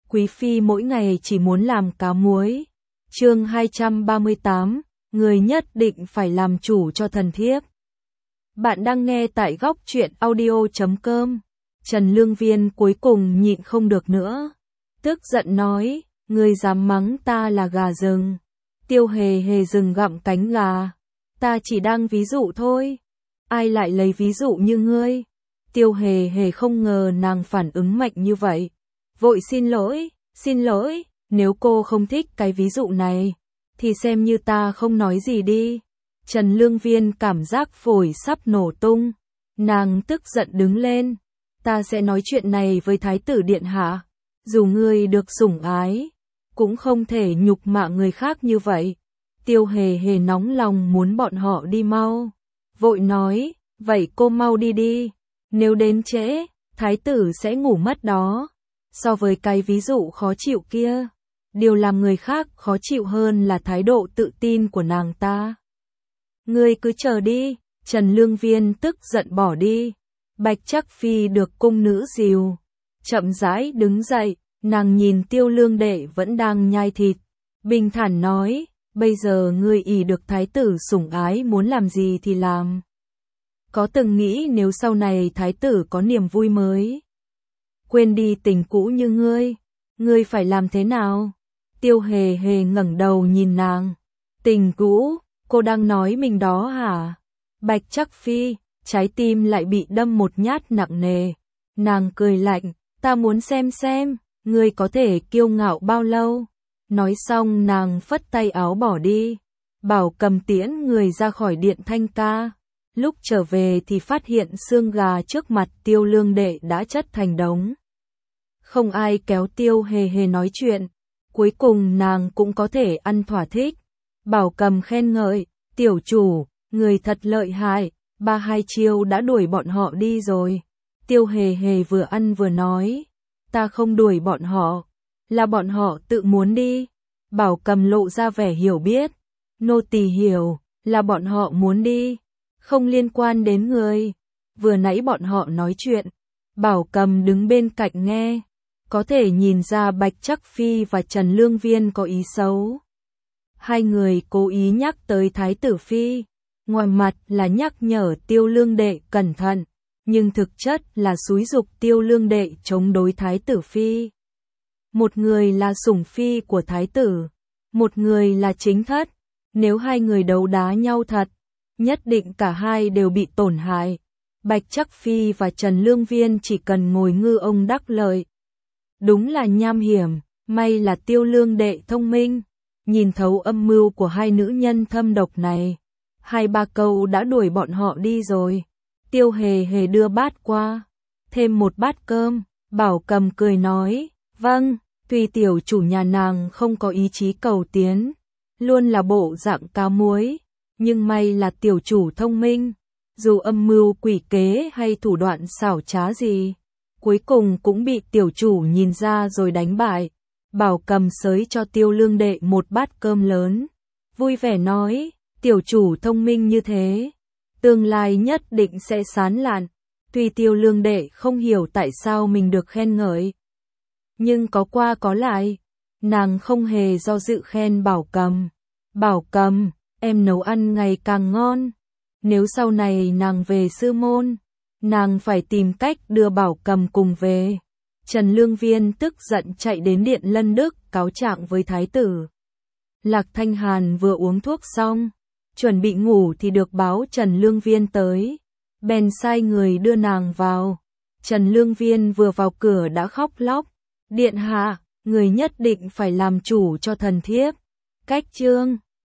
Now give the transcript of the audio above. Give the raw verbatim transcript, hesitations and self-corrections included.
Quý phi mỗi ngày chỉ muốn làm cá muối. Chương hai trăm ba mươi tám, người nhất định phải làm chủ cho thần thiếp. Bạn đang nghe tại góc truyện audio chấm com. Trần Lương Viên cuối cùng nhịn không được nữa, tức giận nói, ngươi dám mắng ta là gà rừng. Tiêu Hề Hề rừng gặm cánh gà. Ta chỉ đang ví dụ thôi. Ai lại lấy ví dụ như ngươi? Tiêu Hề Hề không ngờ nàng phản ứng mạnh như vậy. Vội xin lỗi, xin lỗi, nếu cô không thích cái ví dụ này, thì xem như ta không nói gì đi. Trần Lương Viên cảm giác phổi sắp nổ tung. Nàng tức giận đứng lên. Ta sẽ nói chuyện này với Thái tử Điện Hạ. Dù ngươi được sủng ái, cũng không thể nhục mạ người khác như vậy. Tiêu Hề Hề nóng lòng muốn bọn họ đi mau. Vội nói, vậy cô mau đi đi. Nếu đến trễ, Thái tử sẽ ngủ mất đó. So với cái ví dụ khó chịu kia, điều làm người khác khó chịu hơn là thái độ tự tin của nàng ta. Ngươi cứ chờ đi. Trần Lương Viên tức giận bỏ đi. Bạch Trắc Phi được cung nữ dìu, chậm rãi đứng dậy. Nàng nhìn Tiêu Lương Đệ vẫn đang nhai thịt, bình thản nói, bây giờ ngươi ỷ được thái tử sủng ái muốn làm gì thì làm. Có từng nghĩ nếu sau này thái tử có niềm vui mới, quên đi tình cũ như ngươi, ngươi phải làm thế nào? Tiêu Hề Hề ngẩng đầu nhìn nàng. Tình cũ, cô đang nói mình đó hả? Bạch Trắc Phi, trái tim lại bị đâm một nhát nặng nề. Nàng cười lạnh, ta muốn xem xem, ngươi có thể kiêu ngạo bao lâu? Nói xong nàng phất tay áo bỏ đi. Bảo Cầm tiễn người ra khỏi điện Thanh Ca. Lúc trở về thì phát hiện xương gà trước mặt Tiêu Lương Đệ đã chất thành đống. Không ai kéo Tiêu Hề Hề nói chuyện. Cuối cùng nàng cũng có thể ăn thỏa thích. Bảo Cầm khen ngợi, tiểu chủ, người thật lợi hại, ba hai chiêu đã đuổi bọn họ đi rồi. Tiêu Hề Hề vừa ăn vừa nói, ta không đuổi bọn họ, là bọn họ tự muốn đi. Bảo Cầm lộ ra vẻ hiểu biết, nô tỳ hiểu, là bọn họ muốn đi, không liên quan đến người. Vừa nãy bọn họ nói chuyện, Bảo Cầm đứng bên cạnh nghe, có thể nhìn ra Bạch Trắc Phi và Trần Lương Viên có ý xấu. Hai người cố ý nhắc tới Thái tử Phi, ngoài mặt là nhắc nhở Tiêu Lương Đệ cẩn thận, nhưng thực chất là xúi giục Tiêu Lương Đệ chống đối Thái tử Phi. Một người là sủng phi của Thái tử, một người là chính thất. Nếu hai người đấu đá nhau thật, nhất định cả hai đều bị tổn hại. Bạch Trắc Phi và Trần Lương Viên chỉ cần ngồi ngư ông đắc lợi. Đúng là nham hiểm, may là Tiêu Lương Đệ thông minh, nhìn thấu âm mưu của hai nữ nhân thâm độc này. Hai ba câu đã đuổi bọn họ đi rồi. Tiêu Hề Hề đưa bát qua, thêm một bát cơm. Bảo Cầm cười nói, vâng, tuy tiểu chủ nhà nàng không có ý chí cầu tiến, luôn là bộ dạng cá muối, nhưng may là tiểu chủ thông minh, dù âm mưu quỷ kế hay thủ đoạn xảo trá gì, cuối cùng cũng bị tiểu chủ nhìn ra rồi đánh bại. Bảo Cầm xới cho Tiêu Lương Đệ một bát cơm lớn, vui vẻ nói, tiểu chủ thông minh như thế, tương lai nhất định sẽ sán lạn. Tuy Tiêu Lương Đệ không hiểu tại sao mình được khen ngợi, nhưng có qua có lại, nàng không hề do dự khen Bảo Cầm. Bảo Cầm, em nấu ăn ngày càng ngon. Nếu sau này nàng về sư môn, nàng phải tìm cách đưa Bảo Cầm cùng về. Trần Lương Viên tức giận chạy đến điện Lân Đức cáo trạng với thái tử. Lạc Thanh Hàn vừa uống thuốc xong, chuẩn bị ngủ thì được báo Trần Lương Viên tới, bèn sai người đưa nàng vào. Trần Lương Viên vừa vào cửa đã khóc lóc, điện hạ, người nhất định phải làm chủ cho thần thiếp. Cách chương